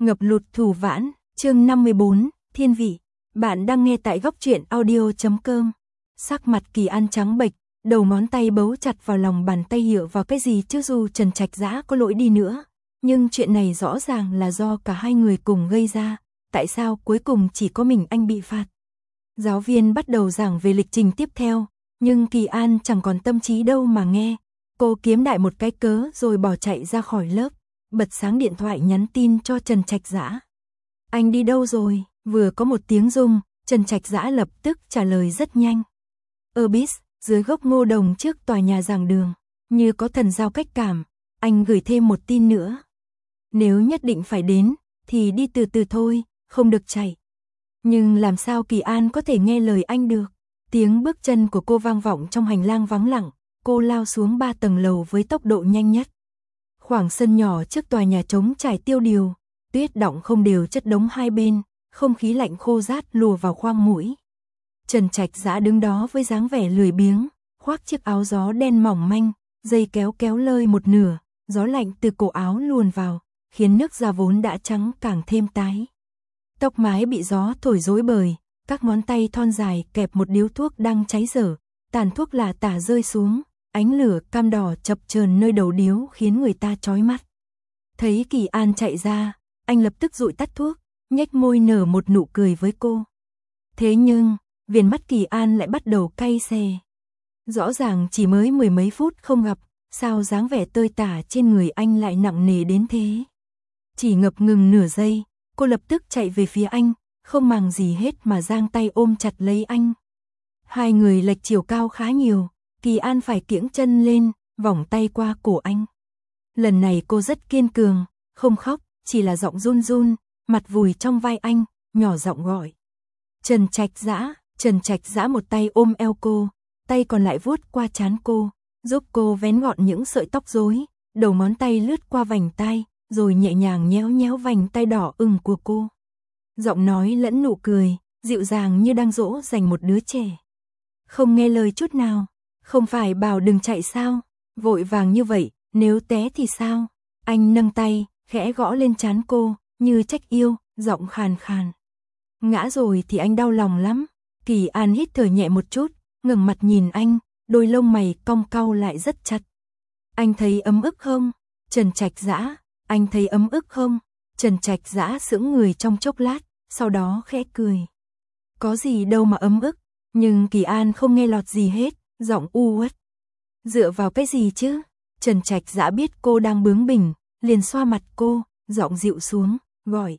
Ngập lụt Thù Vãn, chương 54, Thiên Vị. Bạn đang nghe tại góc truyện audio.com. Sắc mặt Kỳ An trắng bệch, đầu ngón tay bấu chặt vào lòng bàn tay hiểu vào cái gì chứ dù Trần Trạch Dã có lỗi đi nữa. Nhưng chuyện này rõ ràng là do cả hai người cùng gây ra, tại sao cuối cùng chỉ có mình anh bị phạt. Giáo viên bắt đầu giảng về lịch trình tiếp theo, nhưng Kỳ An chẳng còn tâm trí đâu mà nghe. Cô kiếm đại một cái cớ rồi bỏ chạy ra khỏi lớp, bật sáng điện thoại nhắn tin cho Trần Trạch Dã. Anh đi đâu rồi? Vừa có một tiếng rung, Trần Trạch Dã lập tức trả lời rất nhanh. Bis, dưới gốc ngô đồng trước tòa nhà giảng đường, như có thần giao cách cảm, anh gửi thêm một tin nữa. Nếu nhất định phải đến, thì đi từ từ thôi, không được chạy. Nhưng làm sao Kỳ An có thể nghe lời anh được? Tiếng bước chân của cô vang vọng trong hành lang vắng lặng, cô lao xuống 3 tầng lầu với tốc độ nhanh nhất. Khoảng sân nhỏ trước tòa nhà trống trải tiêu điều, tuyết đọng không đều chất đống hai bên, không khí lạnh khô rát lùa vào khoang mũi. Trần Trạch Dã đứng đó với dáng vẻ lười biếng, khoác chiếc áo gió đen mỏng manh, dây kéo kéo lơi một nửa, gió lạnh từ cổ áo luồn vào, khiến nước da vốn đã trắng càng thêm tái. Tóc mái bị gió thổi rối bời, các ngón tay thon dài kẹp một điếu thuốc đang cháy dở, tàn thuốc lả tả rơi xuống, ánh lửa cam đỏ chập chờn nơi đầu điếu khiến người ta chói mắt. Thấy Kỳ An chạy ra, anh lập tức dụi tắt thuốc, nhếch môi nở một nụ cười với cô. Thế nhưng, viền mắt Kỳ An lại bắt đầu cay xè. Rõ ràng chỉ mới mười mấy phút không gặp, sao dáng vẻ tơi tả trên người anh lại nặng nề đến thế. Chỉ ngập ngừng nửa giây, cô lập tức chạy về phía anh, không màng gì hết mà giang tay ôm chặt lấy anh. Hai người lệch chiều cao khá nhiều, Kỳ An phải kiễng chân lên, vòng tay qua cổ anh. Lần này cô rất kiên cường, không khóc, chỉ là giọng run run, mặt vùi trong vai anh, nhỏ giọng gọi. Trần Trạch Dã. Trần Trạch Dã một tay ôm eo cô, tay còn lại vuốt qua trán cô, giúp cô vén gọn những sợi tóc rối, đầu ngón tay lướt qua vành tai, rồi nhẹ nhàng nhéo nhéo vành tai đỏ ửng của cô. Giọng nói lẫn nụ cười, dịu dàng như đang dỗ dành một đứa trẻ. Không nghe lời chút nào, không phải bảo đừng chạy sao, vội vàng như vậy, nếu té thì sao? Anh nâng tay, khẽ gõ lên trán cô, như trách yêu, giọng khàn khàn. Ngã rồi thì anh đau lòng lắm. Kỳ An hít thở nhẹ một chút, ngẩng mặt nhìn anh, đôi lông mày cong cau lại rất chặt. Anh thấy ấm ức không? Trần Trạch Dã, anh thấy ấm ức không? Trần Trạch Dã sững người trong chốc lát, sau đó khẽ cười. Có gì đâu mà ấm ức, nhưng Kỳ An không nghe lọt gì hết, giọng u uất. Dựa vào cái gì chứ? Trần Trạch Dã biết cô đang bướng bỉnh, liền xoa mặt cô, giọng dịu xuống, gọi.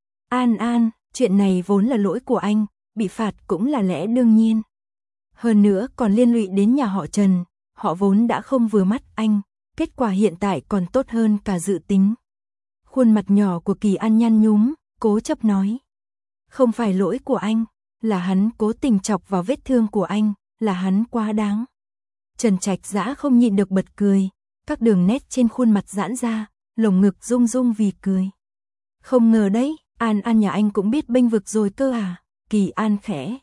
An An, chuyện này vốn là lỗi của anh, bị phạt cũng là lẽ đương nhiên. Hơn nữa còn liên lụy đến nhà họ Trần, họ vốn đã không vừa mắt anh, kết quả hiện tại còn tốt hơn cả dự tính. Khuôn mặt nhỏ của Kỳ An nhăn nhúm, cố chấp nói. Không phải lỗi của anh, là hắn cố tình chọc vào vết thương của anh, là hắn quá đáng. Trần Trạch Dã không nhịn được bật cười, các đường nét trên khuôn mặt giãn ra, lồng ngực rung rung vì cười. Không ngờ đấy, An An nhà anh cũng biết bênh vực rồi cơ à? Kỳ An khẽ.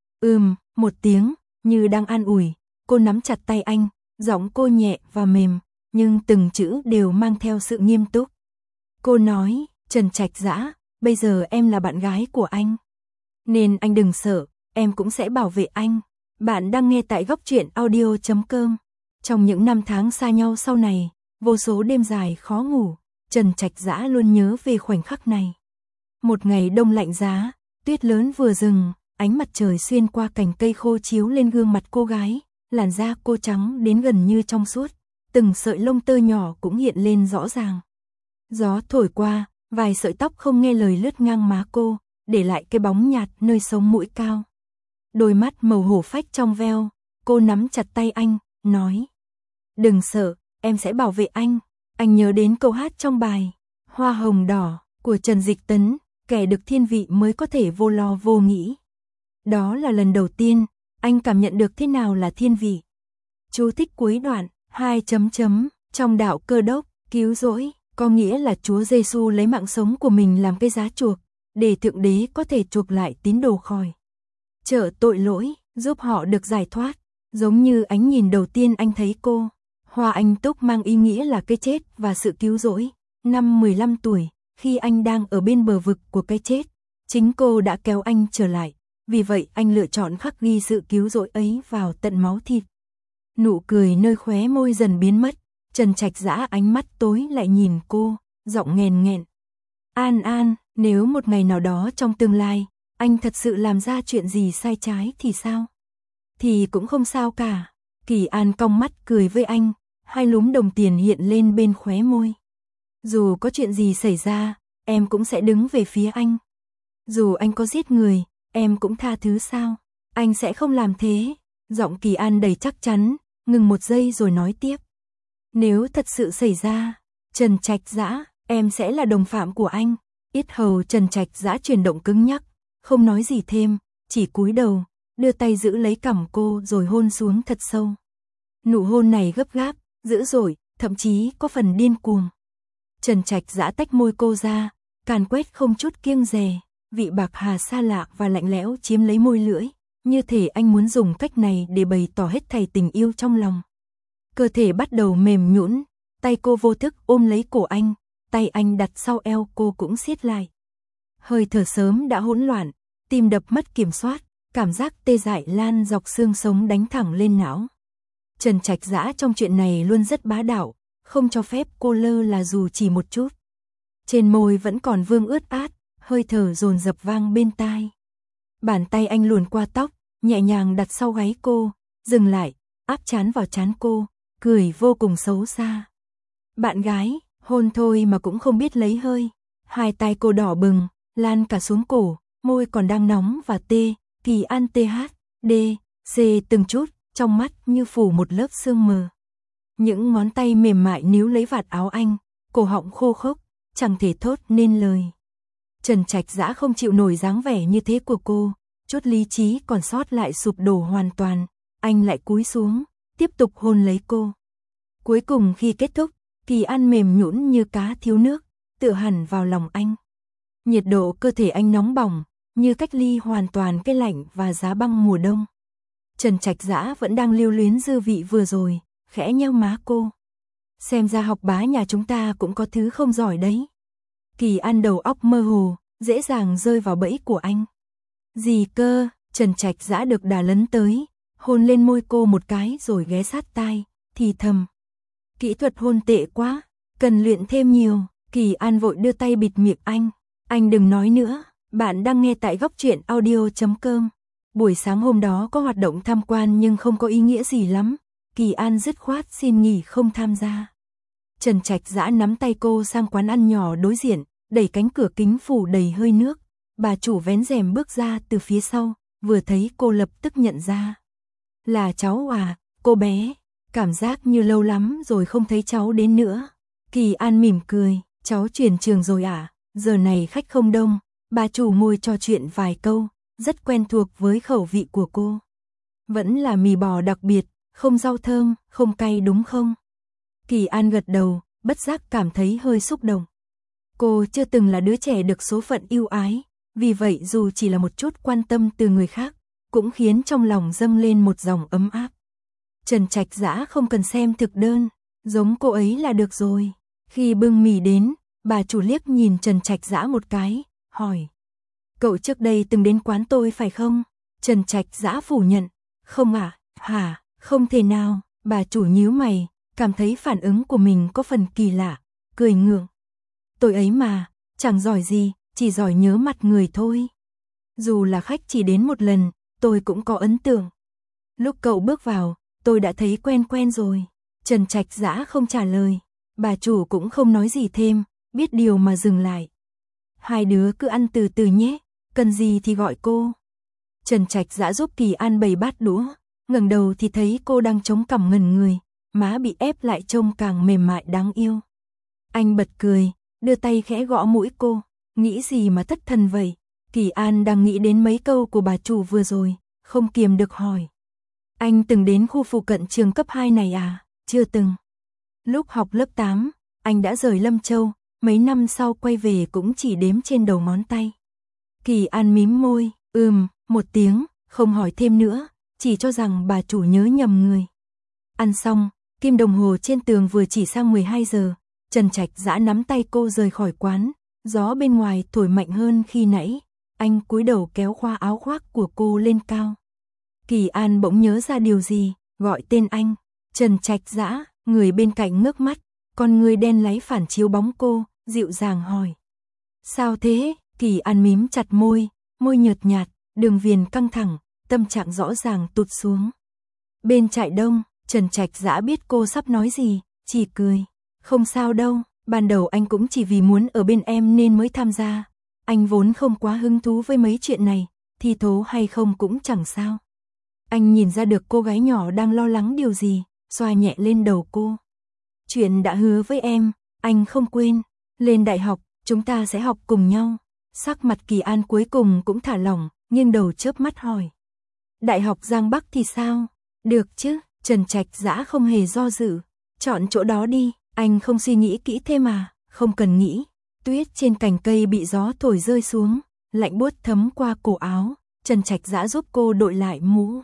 Một tiếng, như đang an ủi, cô nắm chặt tay anh, giọng cô nhẹ và mềm, nhưng từng chữ đều mang theo sự nghiêm túc. Cô nói, Trần Trạch Dã, bây giờ em là bạn gái của anh. Nên anh đừng sợ, em cũng sẽ bảo vệ anh. Bạn đang nghe tại góc truyện audio.com. Trong những năm tháng xa nhau sau này, vô số đêm dài khó ngủ, Trần Trạch Dã luôn nhớ về khoảnh khắc này. Một ngày đông lạnh giá, tuyết lớn vừa dừng, ánh mặt trời xuyên qua cành cây khô chiếu lên gương mặt cô gái, làn da cô trắng đến gần như trong suốt, từng sợi lông tơ nhỏ cũng hiện lên rõ ràng. Gió thổi qua, vài sợi tóc không nghe lời lướt ngang má cô, để lại cái bóng nhạt nơi sống mũi cao. Đôi mắt màu hổ phách trong veo, cô nắm chặt tay anh, nói. Đừng sợ, em sẽ bảo vệ anh. Anh nhớ đến câu hát trong bài Hoa hồng đỏ của Trần Dịch Tấn, kẻ được thiên vị mới có thể vô lo vô nghĩ. Đó là lần đầu tiên anh cảm nhận được thế nào là thiên vị. Chú thích cuối đoạn, 2 chấm chấm, trong đạo Cơ Đốc, cứu rỗi, có nghĩa là Chúa Giêsu lấy mạng sống của mình làm cái giá chuộc, để Thượng Đế có thể chuộc lại tín đồ khỏi chợ tội lỗi, giúp họ được giải thoát. Giống như ánh nhìn đầu tiên anh thấy cô, Hoa Anh Túc mang ý nghĩa là cái chết và sự cứu rỗi. Năm 15 tuổi, khi anh đang ở bên bờ vực của cái chết, chính cô đã kéo anh trở lại, vì vậy anh lựa chọn khắc ghi sự cứu rỗi ấy vào tận máu thịt. Nụ cười nơi khóe môi dần biến mất, Trần Trạch Dã ánh mắt tối lại nhìn cô, giọng nghẹn nghẹn. An, nếu một ngày nào đó trong tương lai, anh thật sự làm ra chuyện gì sai trái thì sao? Thì cũng không sao cả. Kỳ An cong mắt cười với anh, hai lúm đồng tiền hiện lên bên khóe môi. Dù có chuyện gì xảy ra, em cũng sẽ đứng về phía anh. Dù anh có giết người, em cũng tha thứ sao? Anh sẽ không làm thế. Giọng Kỳ An đầy chắc chắn, ngừng một giây rồi nói tiếp. Nếu thật sự xảy ra, Trần Trạch Dã, em sẽ là đồng phạm của anh. Yết hầu Trần Trạch Dã chuyển động cứng nhắc, không nói gì thêm, chỉ cúi đầu, đưa tay giữ lấy cằm cô rồi hôn xuống thật sâu. Nụ hôn này gấp gáp, dữ dội, thậm chí có phần điên cuồng. Trần Trạch Dã tách môi cô ra, càn quét không chút kiêng dè, vị bạc hà xa lạ và lạnh lẽo chiếm lấy môi lưỡi, như thể anh muốn dùng cách này để bày tỏ hết thảy tình yêu trong lòng. Cơ thể bắt đầu mềm nhũn, tay cô vô thức ôm lấy cổ anh, tay anh đặt sau eo cô cũng siết lại. Hơi thở sớm đã hỗn loạn, tim đập mất kiểm soát, cảm giác tê dại lan dọc xương sống đánh thẳng lên não. Trần Trạch Dã trong chuyện này luôn rất bá đạo, không cho phép cô lơ là dù chỉ một chút. Trên môi vẫn còn vương ướt át, hơi thở dồn dập vang bên tai. Bàn tay anh luồn qua tóc, nhẹ nhàng đặt sau gáy cô, dừng lại, áp trán vào trán cô, cười vô cùng xấu xa. Bạn gái, hôn thôi mà cũng không biết lấy hơi. Hai tay cô đỏ bừng, lan cả xuống cổ, môi còn đang nóng và tê. Kỳ An THD, C từng chút, trong mắt như phủ một lớp sương mờ. Những ngón tay mềm mại níu lấy vạt áo anh, cổ họng khô khốc, chẳng thể thốt nên lời. Trần Trạch Dã không chịu nổi dáng vẻ như thế của cô, chút lý trí còn sót lại sụp đổ hoàn toàn, anh lại cúi xuống, tiếp tục hôn lấy cô. Cuối cùng khi kết thúc, Kỳ An mềm nhũn như cá thiếu nước, tựa hẳn vào lòng anh. Nhiệt độ cơ thể anh nóng bỏng, như cách ly hoàn toàn cái lạnh và giá băng mùa đông. Trần Trạch Dã vẫn đang lưu luyến dư vị vừa rồi, khẽ nheo má cô. Xem ra học bá nhà chúng ta cũng có thứ không giỏi đấy. Kỳ An đầu óc mơ hồ, dễ dàng rơi vào bẫy của anh. Gì cơ? Trần Trạch Dã được đà lấn tới, hôn lên môi cô một cái rồi ghé sát tai, thì thầm. Kỹ thuật hôn tệ quá, cần luyện thêm nhiều. Kỳ An vội đưa tay bịt miệng anh. Anh đừng nói nữa, bạn đang nghe tại góc truyện audio.com. Buổi sáng hôm đó có hoạt động tham quan nhưng không có ý nghĩa gì lắm. Kỳ An dứt khoát xin nghỉ không tham gia. Trần Trạch Dã nắm tay cô sang quán ăn nhỏ đối diện, đẩy cánh cửa kính phủ đầy hơi nước. Bà chủ vén rèm bước ra từ phía sau, vừa thấy cô lập tức nhận ra. Là cháu à, cô bé, cảm giác như lâu lắm rồi không thấy cháu đến nữa. Kỳ An mỉm cười, cháu chuyển trường rồi à, giờ này khách không đông. Bà chủ ngồi trò chuyện vài câu, rất quen thuộc với khẩu vị của cô. Vẫn là mì bò đặc biệt, không rau thơm, không cay đúng không? Kỳ An gật đầu, bất giác cảm thấy hơi xúc động. Cô chưa từng là đứa trẻ được số phận ưu ái, vì vậy dù chỉ là một chút quan tâm từ người khác, cũng khiến trong lòng dâng lên một dòng ấm áp. Trần Trạch Dã không cần xem thực đơn, giống cô ấy là được rồi. Khi bưng mì đến, bà chủ liếc nhìn Trần Trạch Dã một cái, hỏi. Cậu trước đây từng đến quán tôi phải không? Trần Trạch Dã phủ nhận. Không à, hả, không thể nào. Bà chủ nhíu mày, cảm thấy phản ứng của mình có phần kỳ lạ, cười ngượng. Tôi ấy mà, chẳng giỏi gì, chỉ giỏi nhớ mặt người thôi. Dù là khách chỉ đến một lần, tôi cũng có ấn tượng. Lúc cậu bước vào, tôi đã thấy quen quen rồi. Trần Trạch Dã không trả lời. Bà chủ cũng không nói gì thêm, biết điều mà dừng lại. Hai đứa cứ ăn từ từ nhé, cần gì thì gọi cô. Trần Trạch Dã giúp Kỳ An bày bát đũa, ngẩng đầu thì thấy cô đang chống cằm ngẩn người, má bị ép lại trông càng mềm mại đáng yêu. Anh bật cười, đưa tay khẽ gõ mũi cô, nghĩ gì mà thất thần vậy? Kỳ An đang nghĩ đến mấy câu của bà chủ vừa rồi, không kiềm được hỏi. Anh từng đến khu phụ cận trường cấp 2 này à? Chưa từng. Lúc học lớp 8, anh đã rời Lâm Châu, mấy năm sau quay về cũng chỉ đếm trên đầu ngón tay. Kỳ An mím môi, một tiếng, không hỏi thêm nữa, chỉ cho rằng bà chủ nhớ nhầm người. Ăn xong, kim đồng hồ trên tường vừa chỉ sang 12 giờ, Trần Trạch Dã nắm tay cô rời khỏi quán, Gió bên ngoài thổi mạnh hơn khi nãy, anh cúi đầu kéo khoa áo khoác của cô lên cao. Kỳ An bỗng nhớ ra điều gì, gọi tên anh. Trần Trạch Dã, người bên cạnh ngước mắt, con người đen láy phản chiếu bóng cô, dịu dàng hỏi. Sao thế? Kỳ An mím chặt môi, môi nhợt nhạt, đường viền căng thẳng, tâm trạng rõ ràng tụt xuống. Bên trại đông, Trần Trạch Dã biết cô sắp nói gì, chỉ cười. Không sao đâu, ban đầu anh cũng chỉ vì muốn ở bên em nên mới tham gia. Anh vốn không quá hứng thú với mấy chuyện này, thi thố hay không cũng chẳng sao. Anh nhìn ra được cô gái nhỏ đang lo lắng điều gì, xoa nhẹ lên đầu cô. Chuyện đã hứa với em, anh không quên. Lên đại học, chúng ta sẽ học cùng nhau. Sắc mặt Kỳ An cuối cùng cũng thả lỏng, nghiêng đầu chớp mắt hỏi. Đại học Giang Bắc thì sao? Được chứ, Trần Trạch Dã không hề do dự. Chọn chỗ đó đi, anh không suy nghĩ kỹ thêm mà, không cần nghĩ. Tuyết trên cành cây bị gió thổi rơi xuống, lạnh buốt thấm qua cổ áo. Trần Trạch Dã giúp cô đội lại mũ.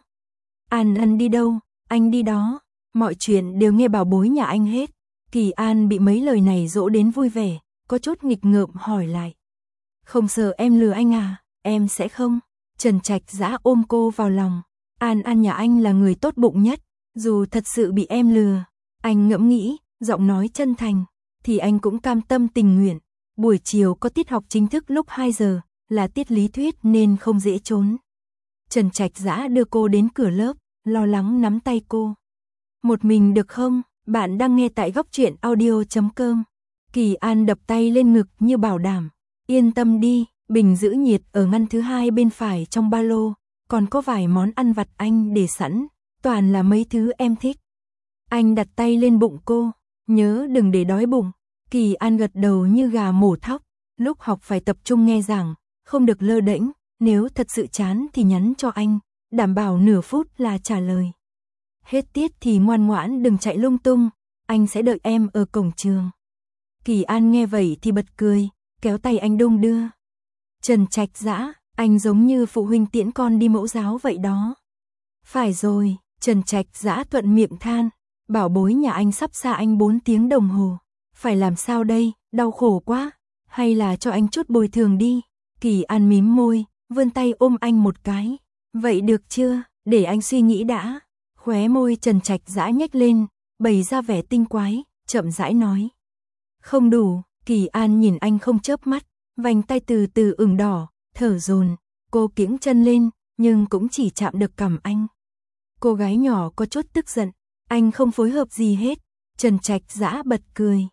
An đi đâu? Anh đi đó. Mọi chuyện đều nghe bảo bối nhà anh hết. Kỳ An bị mấy lời này dỗ đến vui vẻ, có chút nghịch ngợm hỏi lại. Không sợ em lừa anh à? Em sẽ không. Trần Trạch Dã ôm cô vào lòng. An nhà anh là người tốt bụng nhất, dù thật sự bị em lừa. Anh ngẫm nghĩ, giọng nói chân thành, thì anh cũng cam tâm tình nguyện. Buổi chiều có tiết học chính thức lúc 2 giờ, là tiết lý thuyết nên không dễ trốn. Trần Trạch Dã đưa cô đến cửa lớp, lo lắng nắm tay cô. Một mình được không? Bạn đang nghe tại góc truyện audio.com. Kỳ An đập tay lên ngực như bảo đảm. Yên tâm đi, bình giữ nhiệt ở ngăn thứ 2 bên phải trong ba lô, còn có vài món ăn vặt anh để sẵn, toàn là mấy thứ em thích. Anh đặt tay lên bụng cô, nhớ đừng để đói bụng. Kỳ An gật đầu như gà mổ thóc, lúc học phải tập trung nghe giảng, không được lơ đễnh, nếu thật sự chán thì nhắn cho anh, đảm bảo nửa phút là trả lời. Hết tiết thì ngoan ngoãn đừng chạy lung tung, anh sẽ đợi em ở cổng trường. Kỳ An nghe vậy thì bật cười, kéo tay anh đung đưa. Trần Trạch Dã, anh giống như phụ huynh tiễn con đi mẫu giáo vậy đó. Phải rồi, Trần Trạch Dã thuận miệng than, bảo bối nhà anh sắp xa anh 4 tiếng đồng hồ. Phải làm sao đây, đau khổ quá, hay là cho anh chút bồi thường đi. Kỳ An mím môi, vươn tay ôm anh một cái. Vậy được chưa, để anh suy nghĩ đã. Khóe môi Trần Trạch Dã nhếch lên, bày ra vẻ tinh quái, chậm rãi nói. Không đủ. Kỳ An nhìn anh không chớp mắt, vành tay từ từ ửng đỏ, thở dồn. Cô kiễng chân lên, nhưng cũng chỉ chạm được cằm anh. Cô gái nhỏ có chút tức giận, anh không phối hợp gì hết. Trần Trạch Dã bật cười.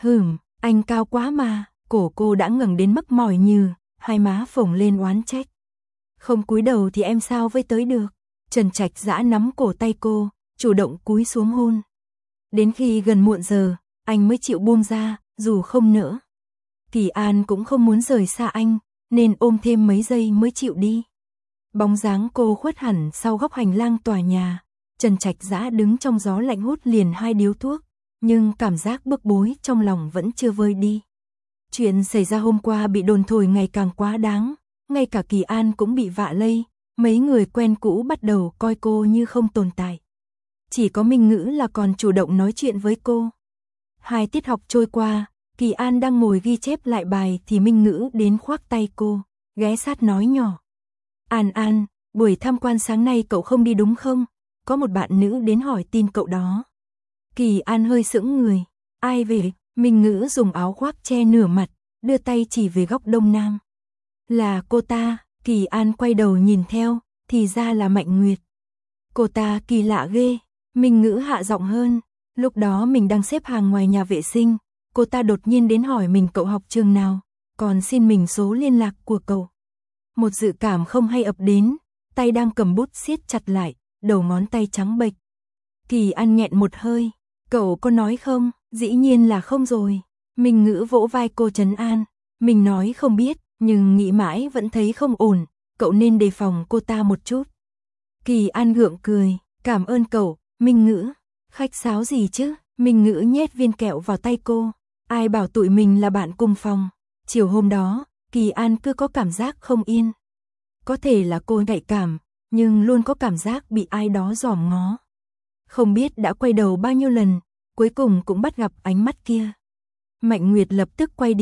Anh cao quá mà. Cổ cô đã ngẩng đến mức mỏi nhừ, hai má phồng lên oán trách. Không cúi đầu thì em sao với tới được. Trần Trạch Dã nắm cổ tay cô, chủ động cúi xuống hôn. Đến khi gần muộn giờ, anh mới chịu buông ra, dù không nỡ. Kỳ An cũng không muốn rời xa anh, nên ôm thêm mấy giây mới chịu đi. Bóng dáng cô khuất hẳn sau góc hành lang tòa nhà. Trần Trạch Dã đứng trong gió lạnh hút liền 2 điếu thuốc, nhưng cảm giác bức bối trong lòng vẫn chưa vơi đi. Chuyện xảy ra hôm qua bị đồn thổi ngày càng quá đáng, ngay cả Kỳ An cũng bị vạ lây, mấy người quen cũ bắt đầu coi cô như không tồn tại. Chỉ có Minh Ngữ là còn chủ động nói chuyện với cô. 2 tiết học trôi qua, Kỳ An đang ngồi ghi chép lại bài thì Minh Ngữ đến khoác tay cô, ghé sát nói nhỏ. An, buổi tham quan sáng nay cậu không đi đúng không? Có một bạn nữ đến hỏi tin cậu đó. Kỳ An hơi sững người. Ai về? Minh Ngữ dùng áo khoác che nửa mặt, đưa tay chỉ về góc đông nam. Là cô ta. Kỳ An quay đầu nhìn theo, thì ra là Mạnh Nguyệt. Cô ta kỳ lạ ghê. Minh Ngữ hạ giọng hơn. Lúc đó mình đang xếp hàng ngoài nhà vệ sinh, cô ta đột nhiên đến hỏi mình cậu học trường nào, còn xin mình số liên lạc của cậu. Một dự cảm không hay ập đến, tay đang cầm bút siết chặt lại, đầu ngón tay trắng bệch. Kỳ An nghẹn một hơi. Cậu có nói không? Dĩ nhiên là không rồi. Minh Ngữ vỗ vai cô trấn an. Mình nói không biết, nhưng nghĩ mãi vẫn thấy không ổn. Cậu nên đề phòng cô ta một chút. Kỳ An gượng cười. Cảm ơn cậu, Minh Ngữ. Khách sáo gì chứ? Minh Ngữ nhét viên kẹo vào tay cô. Ai bảo tụi mình là bạn cùng phòng. Chiều hôm đó, Kỳ An cứ có cảm giác không yên. Có thể là cô nhạy cảm, nhưng luôn có cảm giác bị ai đó dòm ngó. Không biết đã quay đầu bao nhiêu lần, cuối cùng cũng bắt gặp ánh mắt kia. Mạnh Nguyệt lập tức quay đi,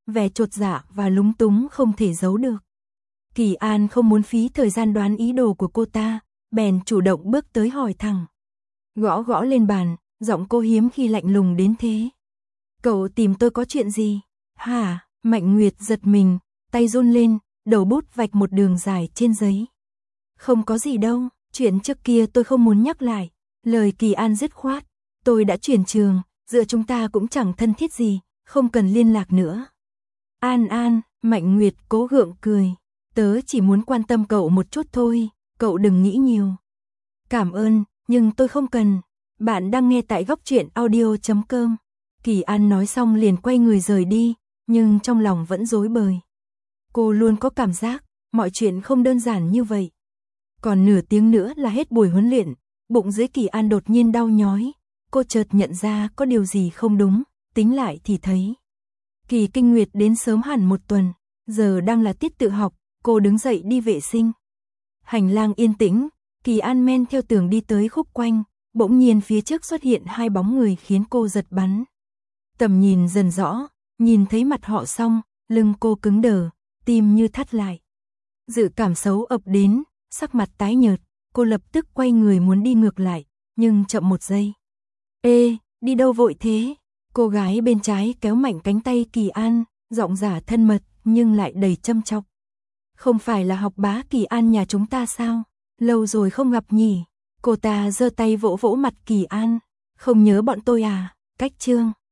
vẻ chột dạ và lúng túng không thể giấu được. Kỳ An không muốn phí thời gian đoán ý đồ của cô ta, bèn chủ động bước tới hỏi thẳng. Gõ gõ lên bàn, giọng cô hiếm khi lạnh lùng đến thế. Cậu tìm tôi có chuyện gì? Hả? Mạnh Nguyệt giật mình, tay run lên, đầu bút vạch một đường dài trên giấy. Không có gì đâu, chuyện trước kia tôi không muốn nhắc lại. Lời Kỳ An dứt khoát. Tôi đã chuyển trường, giữa chúng ta cũng chẳng thân thiết gì, không cần liên lạc nữa. An, Mạnh Nguyệt cố gượng cười. Tớ chỉ muốn quan tâm cậu một chút thôi, cậu đừng nghĩ nhiều. Cảm ơn, nhưng tôi không cần. Bạn đang nghe tại góc truyện audio.com. Kỳ An nói xong liền quay người rời đi, nhưng trong lòng vẫn rối bời. Cô luôn có cảm giác, mọi chuyện không đơn giản như vậy. Còn nửa tiếng nữa là hết buổi huấn luyện, bụng dưới Kỳ An đột nhiên đau nhói. Cô chợt nhận ra có điều gì không đúng, tính lại thì thấy. Kỳ Kinh Nguyệt đến sớm hẳn một tuần, giờ đang là tiết tự học, cô đứng dậy đi vệ sinh. Hành lang yên tĩnh, Kỳ An men theo tường đi tới khúc quanh, bỗng nhiên phía trước xuất hiện hai bóng người khiến cô giật bắn. Tầm nhìn dần rõ, nhìn thấy mặt họ xong, lưng cô cứng đờ, tim như thắt lại. Dự cảm xấu ập đến, sắc mặt tái nhợt, cô lập tức quay người muốn đi ngược lại, nhưng chậm một giây. Ê, đi đâu vội thế? Cô gái bên trái kéo mạnh cánh tay Kỳ An, giọng giả thân mật nhưng lại đầy châm chọc. Không phải là học bá Kỳ An nhà chúng ta sao? Lâu rồi không gặp nhỉ? Cô ta giơ tay vỗ vỗ mặt Kỳ An. Không nhớ bọn tôi à? Cách chương.